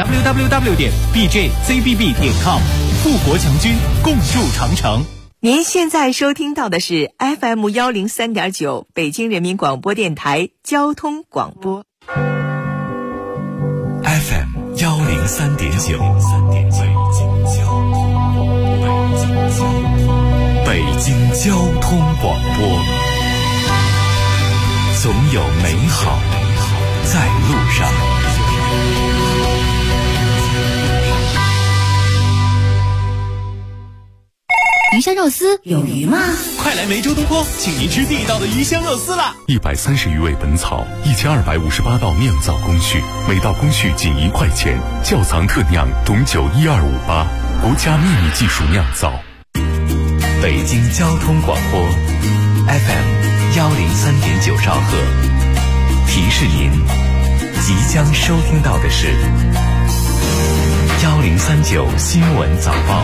www.bjcbb.com， 富国强军，共筑长城。 您现在收听到的是 FM 103.9北京人民广播电台交通广播。 FM 103.9，北京交通广播，总有美好在路上。 鱼香肉丝有鱼吗？ 快来梅州东坡，请您吃地道的鱼香肉丝啦 ！130余味本草，1258道酿造工序，每道工序仅1块钱。窖藏特酿董酒1258，国家秘密技术酿造。北京交通广播 FM 103.9兆赫，提示您即将收听到的是1039新闻早报。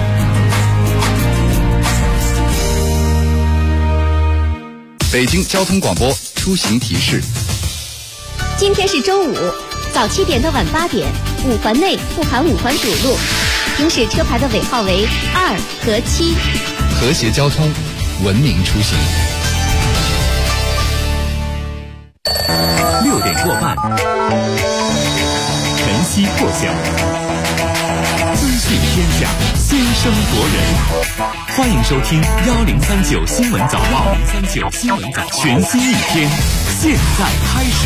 北京交通广播出行提示： 今天是周五，早7点到晚8点，5环内不含5环主路，行驶车牌的尾号为2和7。 和谐交通，文明出行。 6点过半，晨曦破晓，资讯天下，先声夺人。欢迎收听1039新闻早报，1039新闻早报，全新一天，现在开始。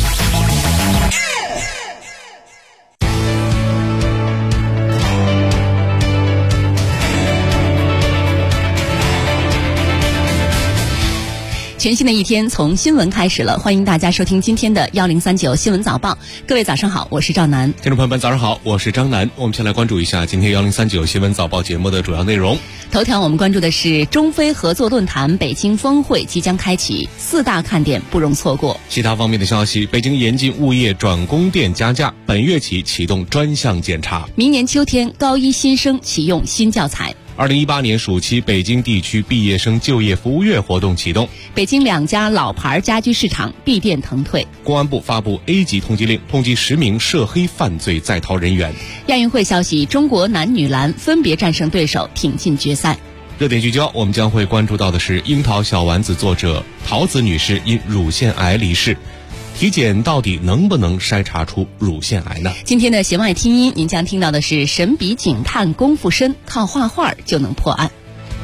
全新的一天从新闻开始了，欢迎大家收听今天的1039新闻早报。各位早上好，我是赵楠。 听众朋友们早上好，我是张楠。我们先来关注一下今天1039新闻早报节目的主要内容。 头条我们关注的是中非合作论坛北京峰会即将开启，4大看点不容错过。 其他方面的消息，北京严禁物业转供电加价，本月起启动专项检查。 明年秋天高一新生启用新教材。 2018年暑期北京地区毕业生就业服务月活动启动。 北京2家老牌家居市场闭店腾退。 公安部发布 A 级通缉令，通缉10名涉黑犯罪在逃人员。 亚运会消息，中国男女篮分别战胜对手，挺进决赛。 热点聚焦，我们将会关注到的是樱桃小丸子作者桃子女士因乳腺癌离世，体检到底能不能筛查出乳腺癌呢？ 今天的弦外听音，您将听到的是神笔警探功夫深，靠画画就能破案。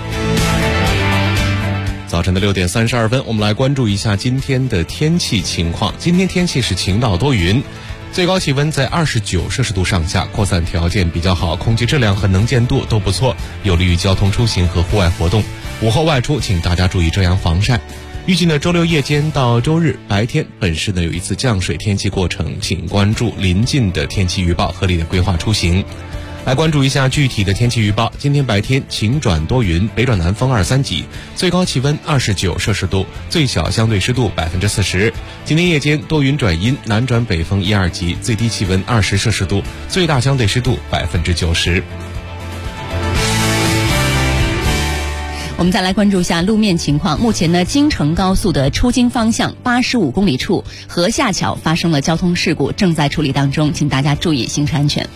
早晨的6点32分，我们来关注一下今天的天气情况。今天天气是晴到多云，最高气温在29摄氏度上下，扩散条件比较好，空气质量和能见度都不错，有利于交通出行和户外活动。午后外出请大家注意遮阳防晒。预计呢，周六夜间到周日白天，本市呢有一次降水天气过程，请关注临近的天气预报，合理的规划出行。来关注一下具体的天气预报。今天白天晴转多云，北转南风2、3级，最高气温29摄氏度，最小相对湿度40%。今天夜间多云转阴，南转北风1、2级，最低气温20摄氏度，最大相对湿度90%。 我们再来关注一下路面情况。目前呢，京承高速的出京方向85公里处河下桥发生了交通事故，正在处理当中，请大家注意行车安全。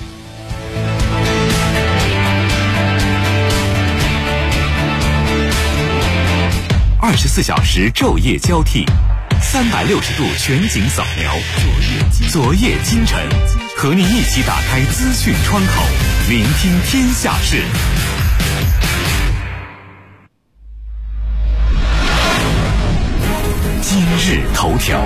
24小时昼夜交替，360度全景扫描，昨夜今晨，和您一起打开资讯窗口，聆听天下事。今日头条。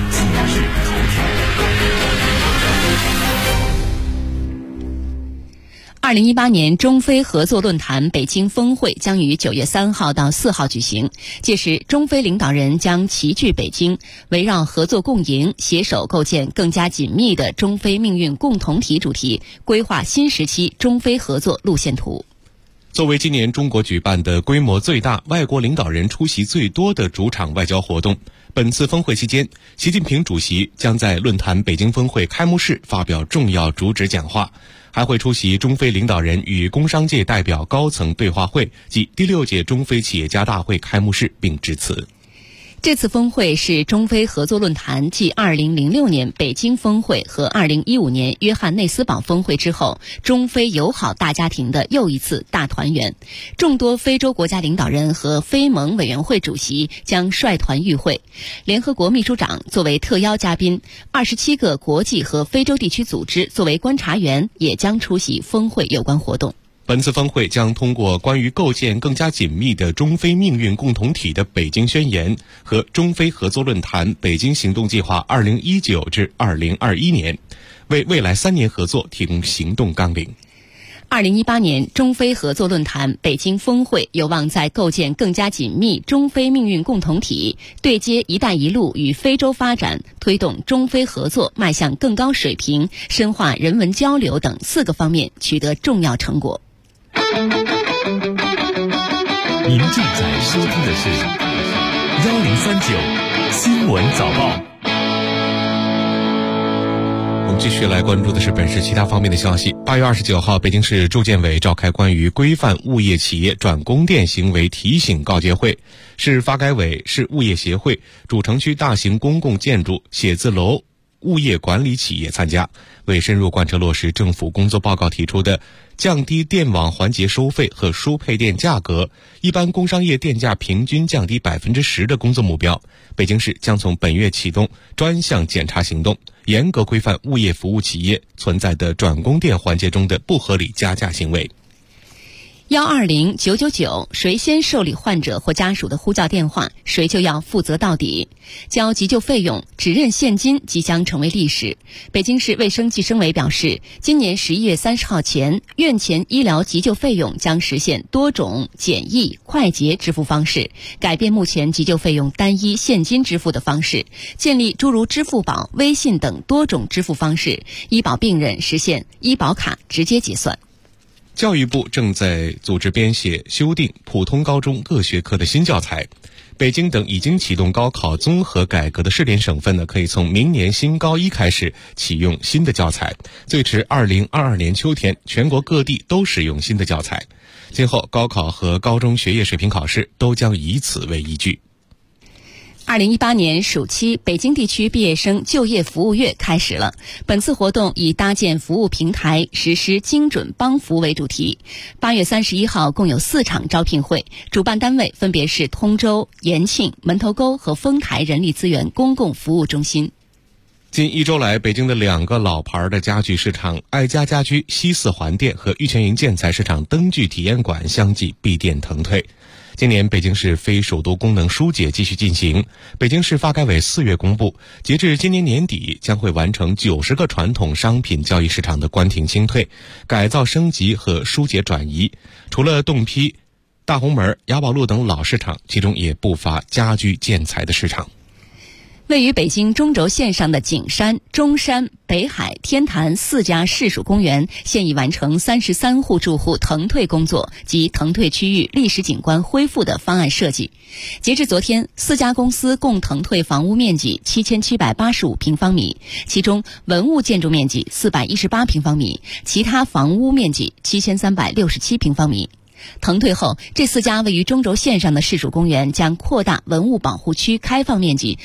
2018年中非合作论坛北京峰会将于9月3号到4号举行，届时中非领导人将齐聚北京，围绕合作共赢、携手构建更加紧密的中非命运共同体主题，规划新时期中非合作路线图。 作为今年中国举办的规模最大、外国领导人出席最多的主场外交活动，本次峰会期间，习近平主席将在论坛北京峰会开幕式发表重要主旨讲话，还会出席中非领导人与工商界代表高层对话会及第6届中非企业家大会开幕式并致辞。 这次峰会是中非合作论坛继2006年北京峰会和2015年约翰内斯堡峰会之后，中非友好大家庭的又一次大团圆。众多非洲国家领导人和非盟委员会主席将率团与会，联合国秘书长作为特邀嘉宾，27个国际和非洲地区组织作为观察员也将出席峰会有关活动。 本次峰会将通过关于构建更加紧密的中非命运共同体的北京宣言和中非合作论坛北京行动计划2019至2021年，为未来3年合作提供行动纲领。 2018年中非合作论坛北京峰会有望在构建更加紧密中非命运共同体、对接“一带一路”与非洲发展、推动中非合作迈向更高水平、深化人文交流等4个方面取得重要成果。 您正在收听的是1039新闻早报。 我们继续来关注的是本市其他方面的消息。8月29号，北京市住建委召开关于规范物业企业转供电行为提醒告诫会，市发改委、市物业协会、主城区大型公共建筑、写字楼物业管理企业参加，为深入贯彻落实政府工作报告提出的降低电网环节收费和输配电价格，一般工商业电价平均降低10%的工作目标，北京市将从本月启动专项检查行动，严格规范物业服务企业存在的转供电环节中的不合理加价行为。 120-999，谁先受理患者或家属的呼叫电话，谁就要负责到底。交急救费用只认现金即将成为历史。北京市卫生计生委表示，今年11月30号前，院前医疗急救费用将实现多种简易、快捷支付方式，改变目前急救费用单一现金支付的方式，建立诸如支付宝、微信等多种支付方式，医保病人实现医保卡直接结算。 教育部正在组织编写修订普通高中各学科的新教材。北京等已经启动高考综合改革的试点省份呢，可以从明年新高一开始启用新的教材，最迟2022年秋天，全国各地都使用新的教材。今后高考和高中学业水平考试都将以此为依据。 2018年暑期，北京地区毕业生就业服务月开始了。本次活动以搭建服务平台、实施精准帮扶为主题。8月31号共有4场招聘会，主办单位分别是通州、延庆、门头沟和丰台人力资源公共服务中心。 近1周来，北京的2个老牌的家具市场爱家家居西4环店和玉泉营建材市场灯具体验馆相继闭店腾退。今年北京市非首都功能疏解继续进行。北京市发改委4月公布，截至今年年底，将会完成90个传统商品交易市场的关停清退、改造升级和疏解转移。除了洞批、大红门、雅宝路等老市场，其中也不乏家居建材的市场。 位于北京中轴线上的景山、中山、北海、天坛4家市属公园现已完成33户住户腾退工作及腾退区域历史景观恢复的方案设计。截至昨天，4家公司共腾退房屋面积7785平方米，其中文物建筑面积418平方米，其他房屋面积7367平方米。腾退后，这4家位于中轴线上的市属公园将扩大文物保护区开放面积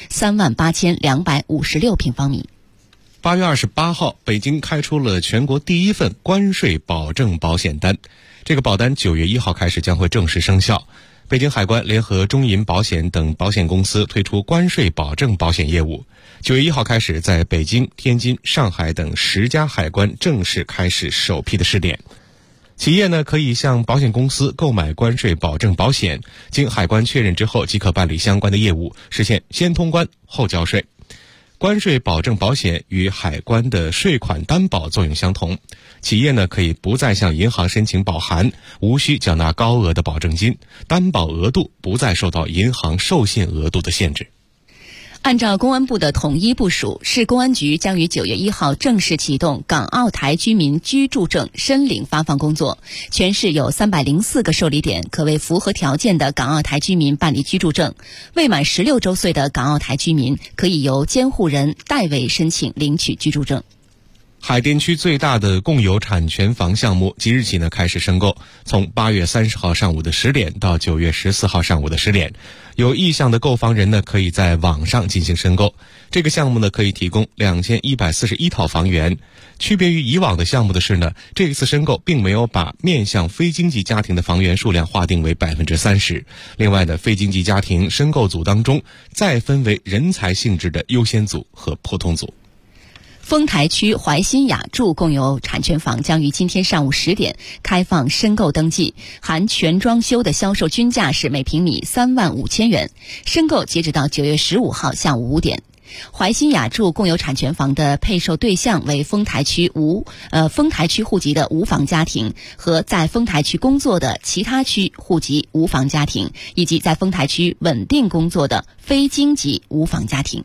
38256平方米。 8月28号，北京开出了全国第一份关税保证保险单。这个保单9月1号开始将会正式生效。北京海关联合中银保险等保险公司推出关税保证保险业务。9月1号开始，在北京、天津、上海等10家海关正式开始首批的试点。企业呢可以向保险公司购买关税保证保险，经海关确认之后即可办理相关的业务，实现先通关后交税。关税保证保险与海关的税款担保作用相同，企业呢可以不再向银行申请保函，无需缴纳高额的保证金，担保额度不再受到银行授信额度的限制。 按照公安部的统一部署，市公安局将于9月1号正式启动港澳台居民居住证申领发放工作。全市有304个受理点，可为符合条件的港澳台居民办理居住证。未满16周岁的港澳台居民可以由监护人代为申请领取居住证。 海淀区最大的共有产权房项目即日起呢开始申购，从8月30号上午的10点到9月14号上午的10点，有意向的购房人呢可以在网上进行申购。这个项目呢可以提供2141套房源。区别于以往的项目的是呢，这一次申购并没有把面向非经济家庭的房源数量划定为30%。另外呢，非经济家庭申购组当中再分为人才性质的优先组和普通组。 丰台区怀新雅筑共有产权房将于今天上午10点开放申购登记，含全装修的销售均价是每平米35000元，申购截止到9月15号下午5点。怀新雅筑共有产权房的配售对象为丰台区户籍的无房家庭和在丰台区工作的其他区户籍无房家庭，以及在丰台区稳定工作的非京籍无房家庭。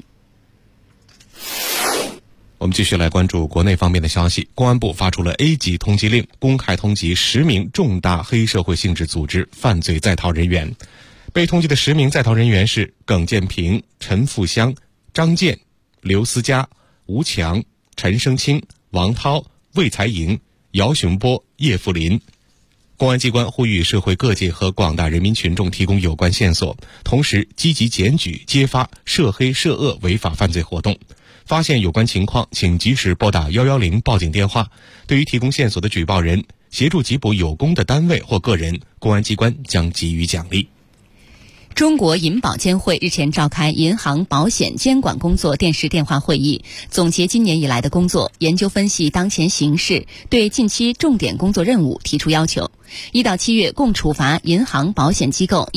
我们继续来关注国内方面的消息。公安部发出了 A 级通缉令，公开通缉10名重大黑社会性质组织犯罪在逃人员。被通缉的10名在逃人员是耿建平、陈富香、张健、刘思佳、吴强、陈生清、王涛、魏才营、姚雄波、叶富林。公安机关呼吁社会各界和广大人民群众提供有关线索，同时积极检举揭发涉黑涉恶违法犯罪活动。发现有关情况，请及时拨打110报警电话。对于提供线索的举报人，协助缉捕有功的单位或个人，公安机关将给予奖励。 中国银保监会日前召开银行保险监管工作电视电话会议，总结今年以来的工作，研究分析当前形势，对近期重点工作任务提出要求。1到7月共处罚银行保险机构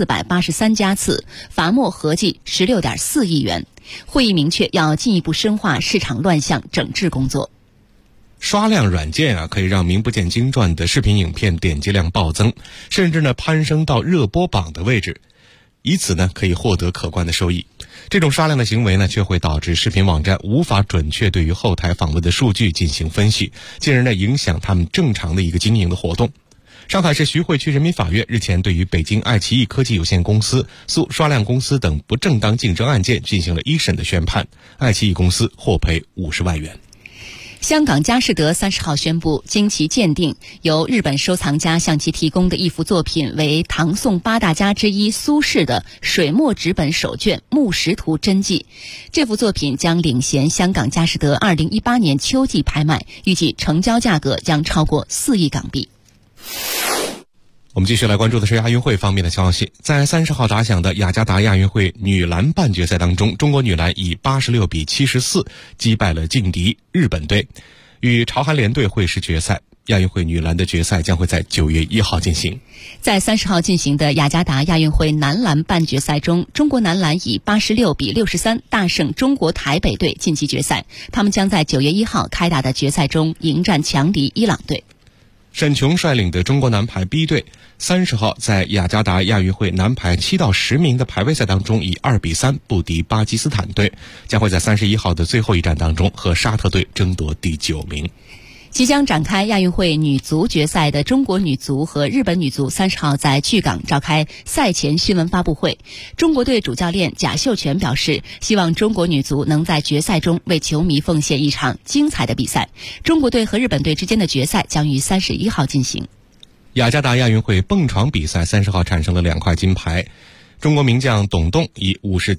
1483家次，罚没合计16.4亿元。会议明确要进一步深化市场乱象整治工作。 刷量软件可以让名不见经传的视频影片点击量暴增，甚至攀升到热播榜的位置，以此可以获得可观的收益。这种刷量的行为却会导致视频网站无法准确对于后台访问的数据进行分析，进而影响他们正常的一个经营的活动。上海市徐汇区人民法院日前对于北京爱奇艺科技有限公司诉刷量公司等不正当竞争案件进行了1审的宣判，爱奇艺公司获赔50万元。 香港佳士得30号宣布，经其鉴定，由日本收藏家向其提供的一幅作品为唐宋8大家之一苏轼的水墨纸本手卷《木石图》真迹。这幅作品将领衔香港佳士得2018年秋季拍卖，预计成交价格将超过4亿港币。 我们继续来关注的是亚运会方面的消息。在30号打响的雅加达亚运会女篮半决赛当中，中国女篮以86比74击败了劲敌日本队，与朝韩联队会师决赛。亚运会女篮的决赛将会在9月1号进行。 在30号进行的雅加达亚运会男篮半决赛中，中国男篮以86比63大胜中国台北队晋级决赛，他们将在9月1号开打的决赛中迎战强敌伊朗队。 沈琼率领的中国男排 B 队30号在雅加达亚运会男排7到10名的排位赛当中以2比3不敌巴基斯坦队，将会在31号的最后一战当中和沙特队争夺第9名。 即将展开亚运会女足决赛的中国女足和日本女足30号在巨港召开赛前新闻发布会。中国队主教练贾秀全表示，希望中国女足能在决赛中为球迷奉献一场精彩的比赛。中国队和日本队之间的决赛将于31号进行。 雅加达亚运会蹦床比赛30号产生了2块金牌。中国名将董栋以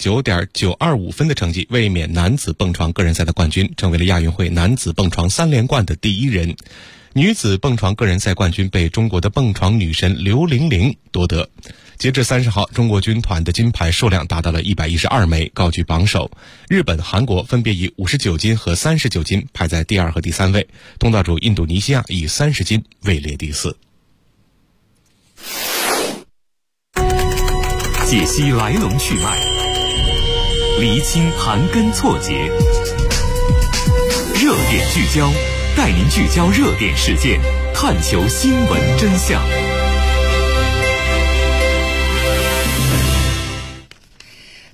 59.925 分的成绩卫冕男子蹦床个人赛的冠军，成为了亚运会男子蹦床3连冠的第一人。女子蹦床个人赛冠军被中国的蹦床女神刘玲玲夺得。截至30号，中国军团的金牌数量达到了112枚，高居榜首。日本、韩国分别以59金和39金排在第2和第3位，东道主印度尼西亚以30金位列第4。 解析来龙去脉，厘清盘根错节，热点聚焦，带您聚焦热点事件，探求新闻真相。 本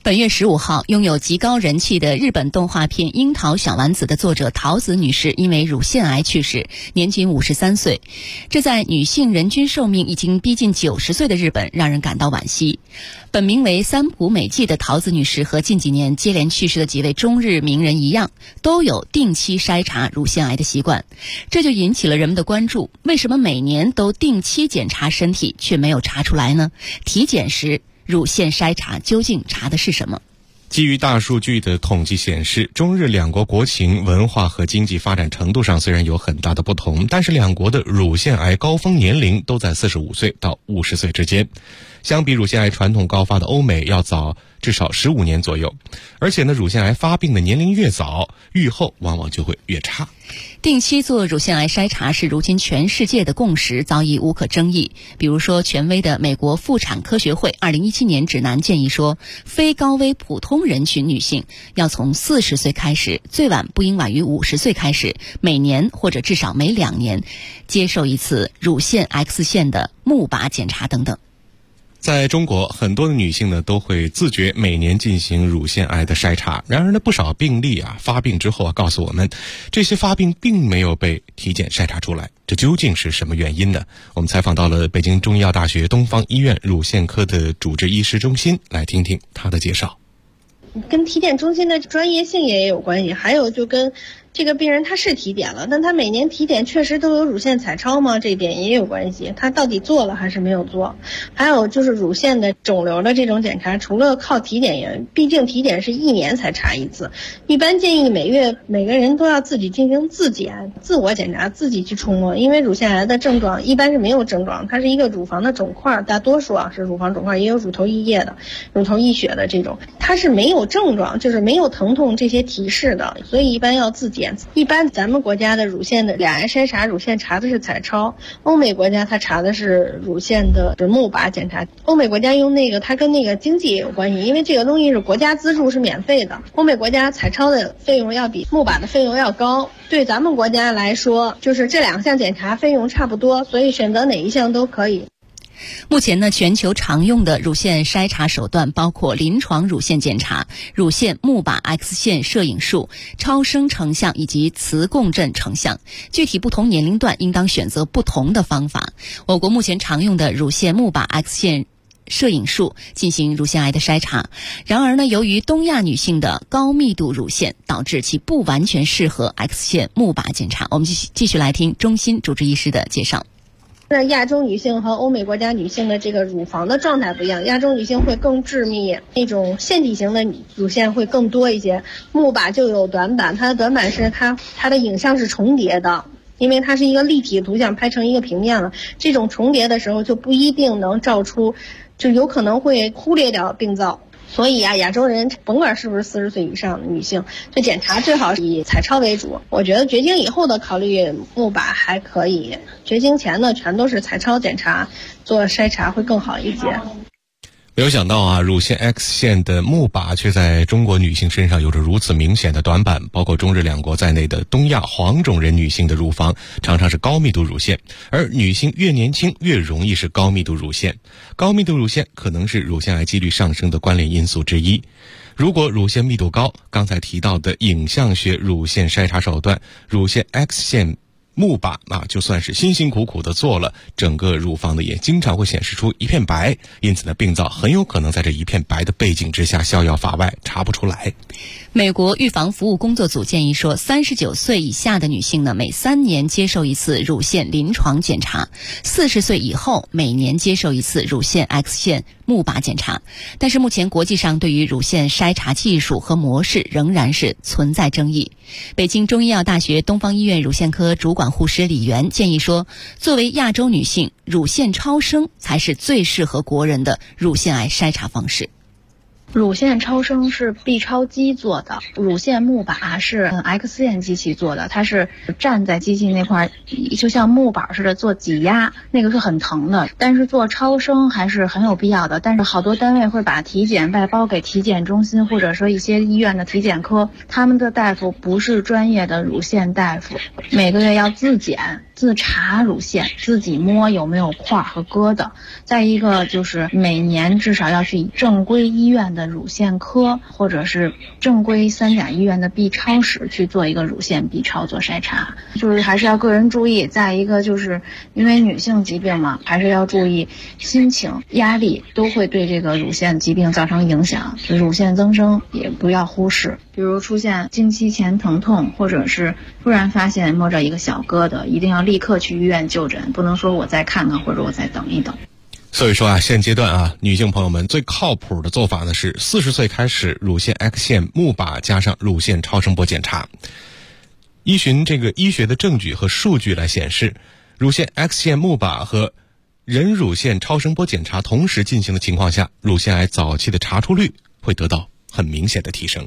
本月15号，拥有极高人气的日本动画片《樱桃小丸子》的作者桃子女士因为乳腺癌去世，年仅53岁。这在女性人均寿命已经逼近90岁的日本，让人感到惋惜。本名为三浦美纪的桃子女士和近几年接连去世的几位中日名人一样，都有定期筛查乳腺癌的习惯，这就引起了人们的关注。为什么每年都定期检查身体，却没有查出来呢？体检时乳腺筛查究竟查的是什么？ 基于大数据的统计显示，中日两国国情、文化和经济发展程度上虽然有很大的不同，但是两国的乳腺癌高峰年龄都在45岁到50岁之间。相比乳腺癌传统高发的欧美要早至少15年左右，而且呢，乳腺癌发病的年龄越早，预后往往就会越差。 定期做乳腺癌筛查是如今全世界的共识，早已无可争议。比如说，权威的美国妇产科学会2017年指南建议说，非高危普通人群女性要从40岁开始，最晚不应晚于50岁开始，每年或者至少每2年接受一次乳腺 X 线的钼靶检查等等。 在中国，很多的女性呢都会自觉每年进行乳腺癌的筛查。然而呢，不少病例发病之后告诉我们，这些发病并没有被体检筛查出来，这究竟是什么原因呢？我们采访到了北京中医药大学东方医院乳腺科的主治医师钟欣，来听听他的介绍。 跟体检中心的专业性也有关系，还有就跟这个病人他是体检了，但他每年体检确实都有乳腺彩超吗？这点也有关系，他到底做了还是没有做？还有就是乳腺的肿瘤的这种检查，除了靠体检，毕竟体检是1年才查一次，一般建议每月每个人都要自己进行自检、自我检查，自己去触摸。因为乳腺癌的症状一般是没有症状，它是一个乳房的肿块，大多数是乳房肿块，也有乳头溢液的、乳头溢血的这种，它是没有症状，就是没有疼痛这些提示的，所以一般要自检。一般咱们国家的乳腺的两癌筛查，乳腺查的是彩超，欧美国家它查的是乳腺的钼靶检查。欧美国家用那个，它跟那个经济也有关系，因为这个东西是国家资助，是免费的。欧美国家彩超的费用要比钼靶的费用要高，对咱们国家来说，就是这2项检查费用差不多，所以选择哪一项都可以。 目前呢，全球常用的乳腺筛查手段包括临床乳腺检查、乳腺钼靶 X 线摄影术、超声成像以及磁共振成像。具体不同年龄段应当选择不同的方法。我国目前常用的乳腺钼靶 X 线摄影术进行乳腺癌的筛查，然而呢，由于东亚女性的高密度乳腺，导致其不完全适合 X 线钼靶检查。我们继续来听钟欣主治医师的介绍。 亚洲女性和欧美国家女性的这个乳房的状态不一样，亚洲女性会更致密，那种腺体型的乳腺会更多一些。钼靶就有短板，它的短板是它的影像是重叠的，因为它是一个立体图像拍成一个平面了，这种重叠的时候就不一定能照出，就有可能会忽略掉病灶。所以亚洲人甭管是不是40岁以上的女性，这检查最好是以彩超为主。我觉得绝经以后的考虑钼靶还可以，绝经前呢全都是彩超检查做筛查会更好一些。 没有想到乳腺 X 线的钼靶却在中国女性身上有着如此明显的短板。包括中日两国在内的东亚黄种人女性的乳房常常是高密度乳腺，而女性越年轻越容易是高密度乳腺。高密度乳腺可能是乳腺癌几率上升的关联因素之一。如果乳腺密度高，刚才提到的影像学乳腺筛查手段乳腺 X 线钼靶就算是辛辛苦苦的做了，整个乳房呢也经常会显示出一片白，因此呢病灶很有可能在这一片白的背景之下逍遥法外，查不出来。 美国预防服务工作组建议说，39岁以下的女性呢，每3年接受一次乳腺临床检查；40岁以后每年接受一次乳腺 X 线钼靶检查。但是目前国际上对于乳腺筛查技术和模式仍然是存在争议。北京中医药大学东方医院乳腺科主管护士李媛建议说，作为亚洲女性，乳腺超声才是最适合国人的乳腺癌筛查方式。 乳腺超声是 B 超机做的，乳腺钼靶是 X 线机器做的，它是站在机器那块，就像木板似的做挤压，那个是很疼的。但是做超声还是很有必要的，但是好多单位会把体检外包给体检中心，或者说一些医院的体检科，他们的大夫不是专业的乳腺大夫，每个月要自检自查乳腺，自己摸有没有块和疙瘩。再一个就是每年至少要去正规医院的的乳腺科或者是正规3甲医院的 B 超室去做一个乳腺 B 超做筛查，就是还是要个人注意。再一个就是因为女性疾病嘛，还是要注意心情、压力都会对这个乳腺疾病造成影响，乳腺增生也不要忽视。比如出现经期前疼痛，或者是突然发现摸着一个小疙瘩，一定要立刻去医院就诊，不能说我再看看或者我再等一等。 所以说啊，现阶段啊，女性朋友们最靠谱的做法呢是40岁开始乳腺 X 线钼靶加上乳腺超声波检查。依循这个医学的证据和数据来显示，乳腺 X 线钼靶和人乳腺超声波检查同时进行的情况下，乳腺癌早期的查出率会得到很明显的提升。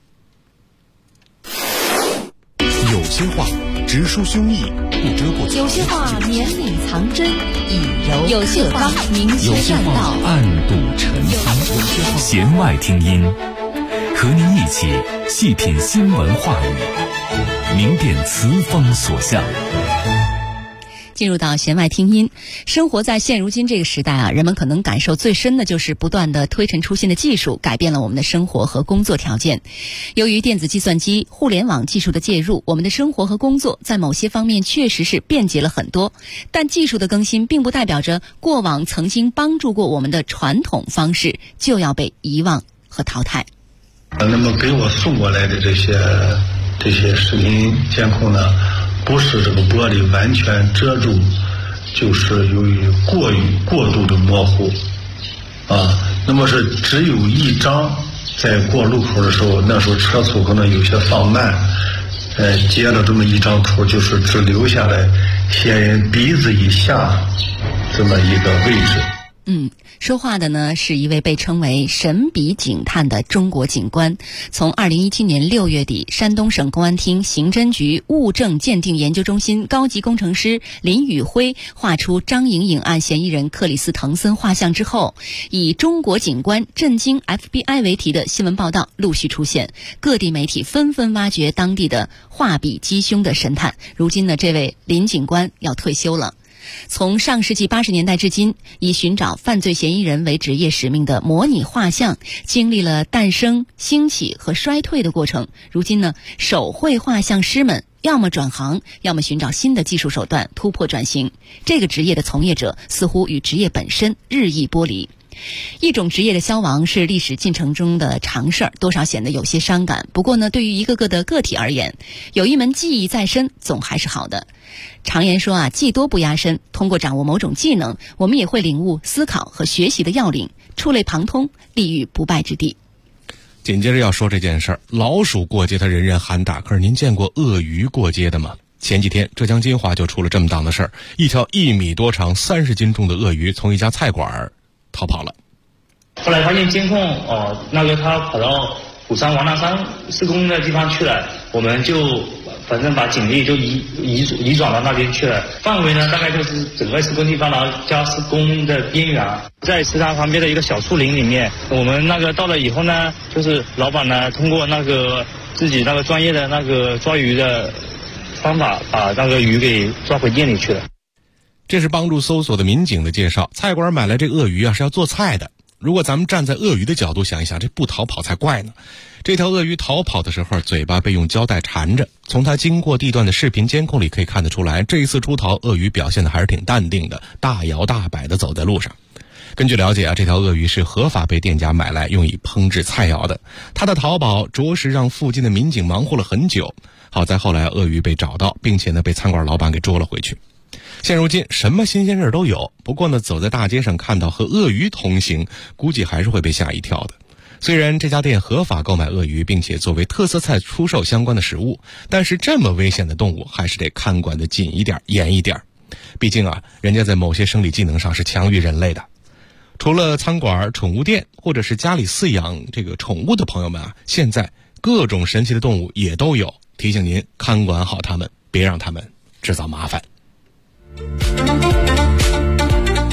有些话直抒胸臆，不遮不有些话绵里藏针，以柔有些话明修栈道， 暗度陈仓。 弦外听音，和您一起细品新闻话语，明辨词风所向。 进入到弦外听音，生活在现如今这个时代啊，人们可能感受最深的就是不断的推陈出新的技术改变了我们的生活和工作条件。由于电子计算机、互联网技术的介入，我们的生活和工作在某些方面确实是便捷了很多，但技术的更新并不代表着过往曾经帮助过我们的传统方式就要被遗忘和淘汰。 那么给我送过来的这些视频监控呢，不是这个玻璃完全遮住，就是由于过度的模糊啊。那么是只有一张，在过路口的时候，那时候车速可能有些放慢，截了这么一张图，就是只留下来嫌疑人鼻子以下这么一个位置。 说话的呢是一位被称为神笔警探的中国警官。从2017年6月底，山东省公安厅刑侦局物证鉴定研究中心高级工程师林宇辉画出张颖颖案嫌疑人克里斯滕森画像之后，以中国警官震惊 FBI 为题的新闻报道陆续出现，各地媒体纷纷挖掘当地的画笔击凶的神探。如今呢，这位林警官要退休了。从上世纪80年代至今，以寻找犯罪嫌疑人为职业使命的模拟画像经历了诞生、兴起和衰退的过程。如今呢，手绘画像师们要么转行，要么寻找新的技术手段突破转型。这个职业的从业者似乎与职业本身日益剥离。一种职业的消亡是历史进程中的常事儿，多少显得有些伤感。不过呢，对于一个个的个体而言，有一门技艺在身总还是好的。常言说啊，技多不压身。通过掌握某种技能，我们也会领悟思考和学习的要领，触类旁通，立于不败之地。 紧接着要说这件事儿，老鼠过街它人人喊打，可是您见过鳄鱼过街的吗？前几天浙江金华就出了这么档的事儿，一条1米多长、30斤重的鳄鱼从一家菜馆逃跑了。 后来发现监控，他跑到虎山王大山施工的地方去了，我们就反正把警力就移转到那边去了。范围呢，大概就是整个施工地方，然后加施工的边缘，在池塘旁边的一个小树林里面。我们到了以后呢，就是老板呢通过自己专业的抓鱼的方法，把鱼给抓回店里去了。 这是帮助搜索的民警的介绍。菜馆买来这鳄鱼是要做菜的。如果咱们站在鳄鱼的角度想一想，这不逃跑才怪呢。这条鳄鱼逃跑的时候，嘴巴被用胶带缠着。从它经过地段的视频监控里可以看得出来，这一次出逃，鳄鱼表现的还是挺淡定的，大摇大摆地走在路上。根据了解这条鳄鱼是合法被店家买来用以烹制菜肴的。它的逃跑着实让附近的民警忙活了很久。好在后来鳄鱼被找到，并且呢被餐馆老板给捉了回去。现如今什么新鲜事都有，不过呢走在大街上看到和鳄鱼同行，估计还是会被吓一跳的。虽然这家店合法购买鳄鱼，并且作为特色菜出售相关的食物，但是这么危险的动物还是得看管得紧一点、严一点。毕竟人家在某些生理技能上是强于人类的。除了餐馆、宠物店或者是家里饲养这个宠物的朋友们现在各种神奇的动物也都有，提醒您看管好它们，别让它们制造麻烦。早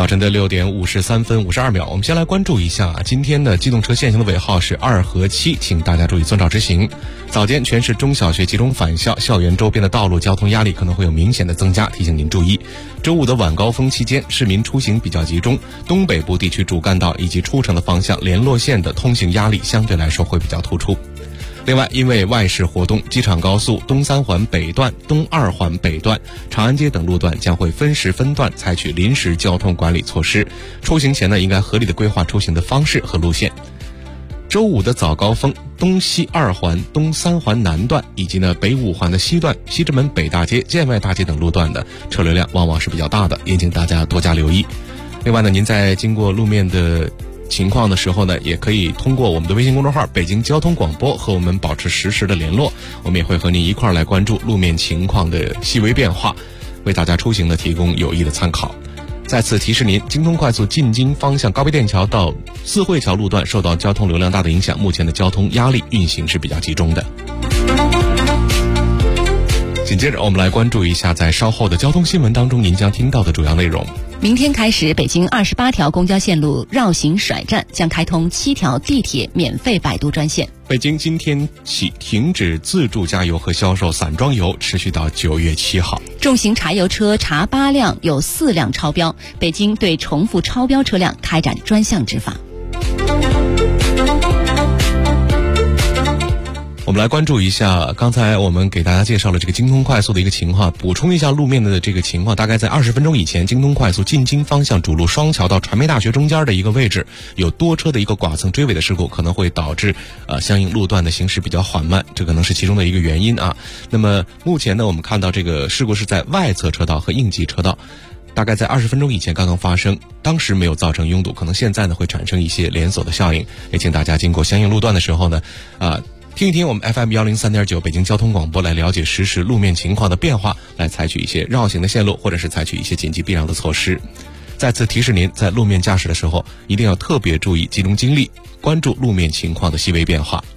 早晨的6点53分52秒，我们先来关注一下今天的机动车限行的尾号是2和7，请大家注意遵照执行。早间全市中小学集中返校，校园周边的道路交通压力可能会有明显的增加，提醒您注意。周五的晚高峰期间，市民出行比较集中，东北部地区主干道以及出城的方向联络线的通行压力相对来说会比较突出。另外，因为外事活动，机场高速东3环北段、东2环北段、长安街等路段将会分时分段采取临时交通管理措施。出行前呢，应该合理的规划出行的方式和路线。周五的早高峰，东西2环、东3环南段以及北5环的西段、西直门北大街、建外大街等路段的车流量往往是比较大的，也请大家多加留意。另外呢，您在经过路面的情况的时候呢，也可以通过我们的微信公众号北京交通广播和我们保持实时的联络，我们也会和您一块儿来关注路面情况的细微变化，为大家出行呢提供有益的参考。再次提示您，京通快速进京方向高碑店桥到四惠桥路段受到交通流量大的影响，目前的交通压力运行是比较集中的。紧接着我们来关注一下在稍后的交通新闻当中您将听到的主要内容。 明天开始，北京28条公交线路绕行甩站，将开通7条地铁免费摆渡专线。 北京今天起停止自助加油和销售散装油，持续到9月7号。 重型柴油车查8辆，有4辆超标，北京对重复超标车辆开展专项执法。 我们来关注一下，刚才我们给大家介绍了这个京通快速的一个情况，补充一下路面的这个情况。大概在20分钟以前，京通快速进京方向主路双桥到传媒大学中间的一个位置，有多车的一个剐蹭追尾的事故，可能会导致相应路段的行驶比较缓慢，这可能是其中的一个原因啊。那么目前呢，我们看到这个事故是在外侧车道和应急车道，大概在20分钟以前刚刚发生，当时没有造成拥堵，可能现在呢会产生一些连锁的效应，也请大家经过相应路段的时候呢听一听我们 FM103.9 北京交通广播，来了解实时路面情况的变化，来采取一些绕行的线路，或者是采取一些紧急避让的措施。再次提示您，在路面驾驶的时候一定要特别注意，集中精力关注路面情况的细微变化。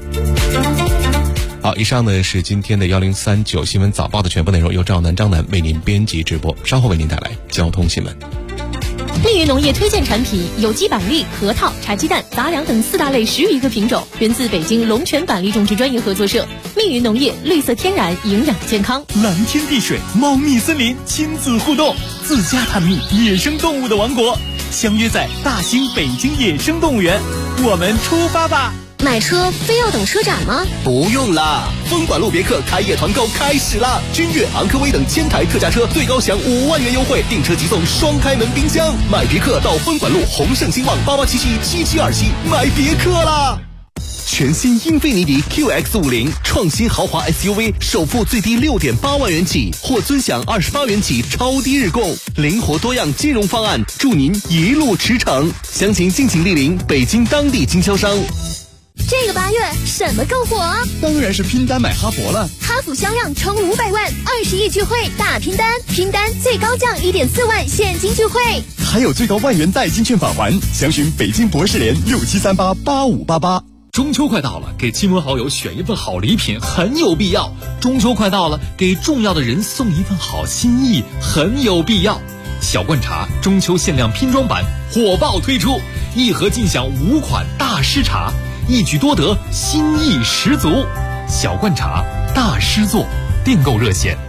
好，以上呢是今天的1039新闻早报的全部内容，由赵南、张楠为您编辑直播，稍后为您带来交通新闻。 密云农业推荐产品有机板栗、核桃、茶鸡蛋、杂粮等4大类10余个品种，源自北京龙泉板栗种植专业合作社。密云农业，绿色天然，营养健康。 蓝天碧水，茂密森林，亲子互动，自家探秘野生动物的王国，相约在大兴北京野生动物园，我们出发吧！ 买车非要等车展吗？ 不用啦，风管路别克开业团购开始啦！君越、昂科威等1000台特价车最高享5万元优惠，订车即送双开门冰箱。买别克到风管路宏盛兴旺88777727，买别克啦！全新英菲尼迪 QX50 创新豪华 SUV， 首付最低6.8万元起，或尊享28元起超低日供，灵活多样金融方案，祝您一路驰骋。详情敬请莅临北京当地经销商。 这个8月什么更火啊？ 当然是拼单买哈弗了。 哈弗销量冲500万，20亿聚会大拼单，拼单最高降1.4万现金聚会， 还有最高万元代金券返还。详询北京博士联67388588。 中秋快到了，给亲朋好友选一份好礼品很有必要。中秋快到了，给重要的人送一份好心意很有必要。小罐茶中秋限量拼装版火爆推出，一盒尽享5款大师茶，一举多得，心意十足。小罐茶大师作，订购热线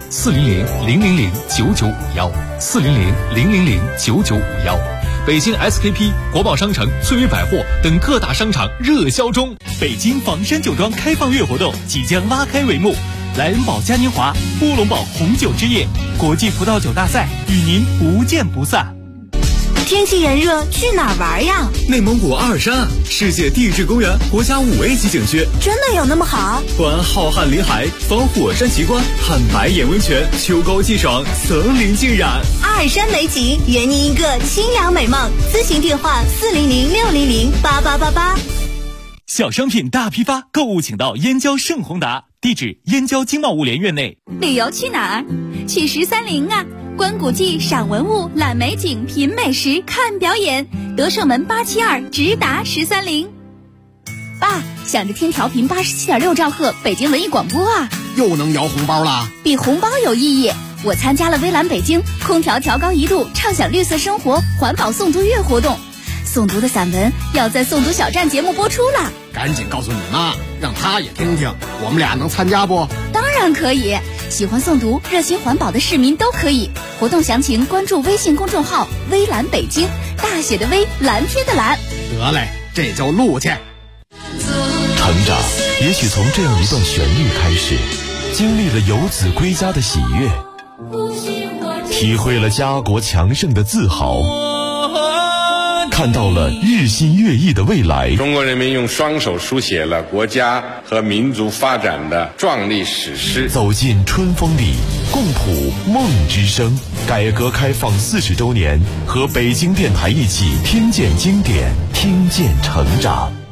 400-000-9951，400-000-9951。北京 SKP、国贸商城、翠微百货等各大商场热销中。 北京房山酒庄开放月活动即将拉开帷幕，莱恩堡嘉年华、乌龙堡红酒之夜、国际葡萄酒大赛与您不见不散。 天气炎热，去哪儿玩呀？ 内蒙古阿尔山，世界地质公园国家5A 级景区， 真的有那么好？ 观浩瀚林海，访火山奇观，看白眼温泉，秋高气爽，森林浸染。 阿尔山美景，圆您一个清凉美梦。咨询电话400-600-8888。 小商品大批发，购物请到燕郊盛宏达，地址燕郊经贸物联院内。 旅游去哪儿？去1030啊！观古迹、赏文物、览美景、品美食、看表演，德胜门872直达1030。爸，想着听调频87.6兆赫北京文艺广播啊， 又能摇红包啦！ 比红包有意义。 我参加了微蓝北京空调调高1度畅享绿色生活环保诵读月活动，诵读的散文要在诵读小站节目播出了。 赶紧告诉你妈，让她也听听，我们俩能参加不？ 当然可以，喜欢诵读热心环保的市民都可以。活动详情关注微信公众号微蓝北京，大写的微，蓝天的蓝。 得嘞，这就录去。 成长也许从这样一段旋律开始，经历了游子归家的喜悦，体会了家国强盛的自豪，看到了日新月异的未来。 中国人民用双手书写了国家和民族发展的壮丽史诗。 走进春风里，共谱梦之声。改革开放40周年，和北京电台一起听见经典，听见成长。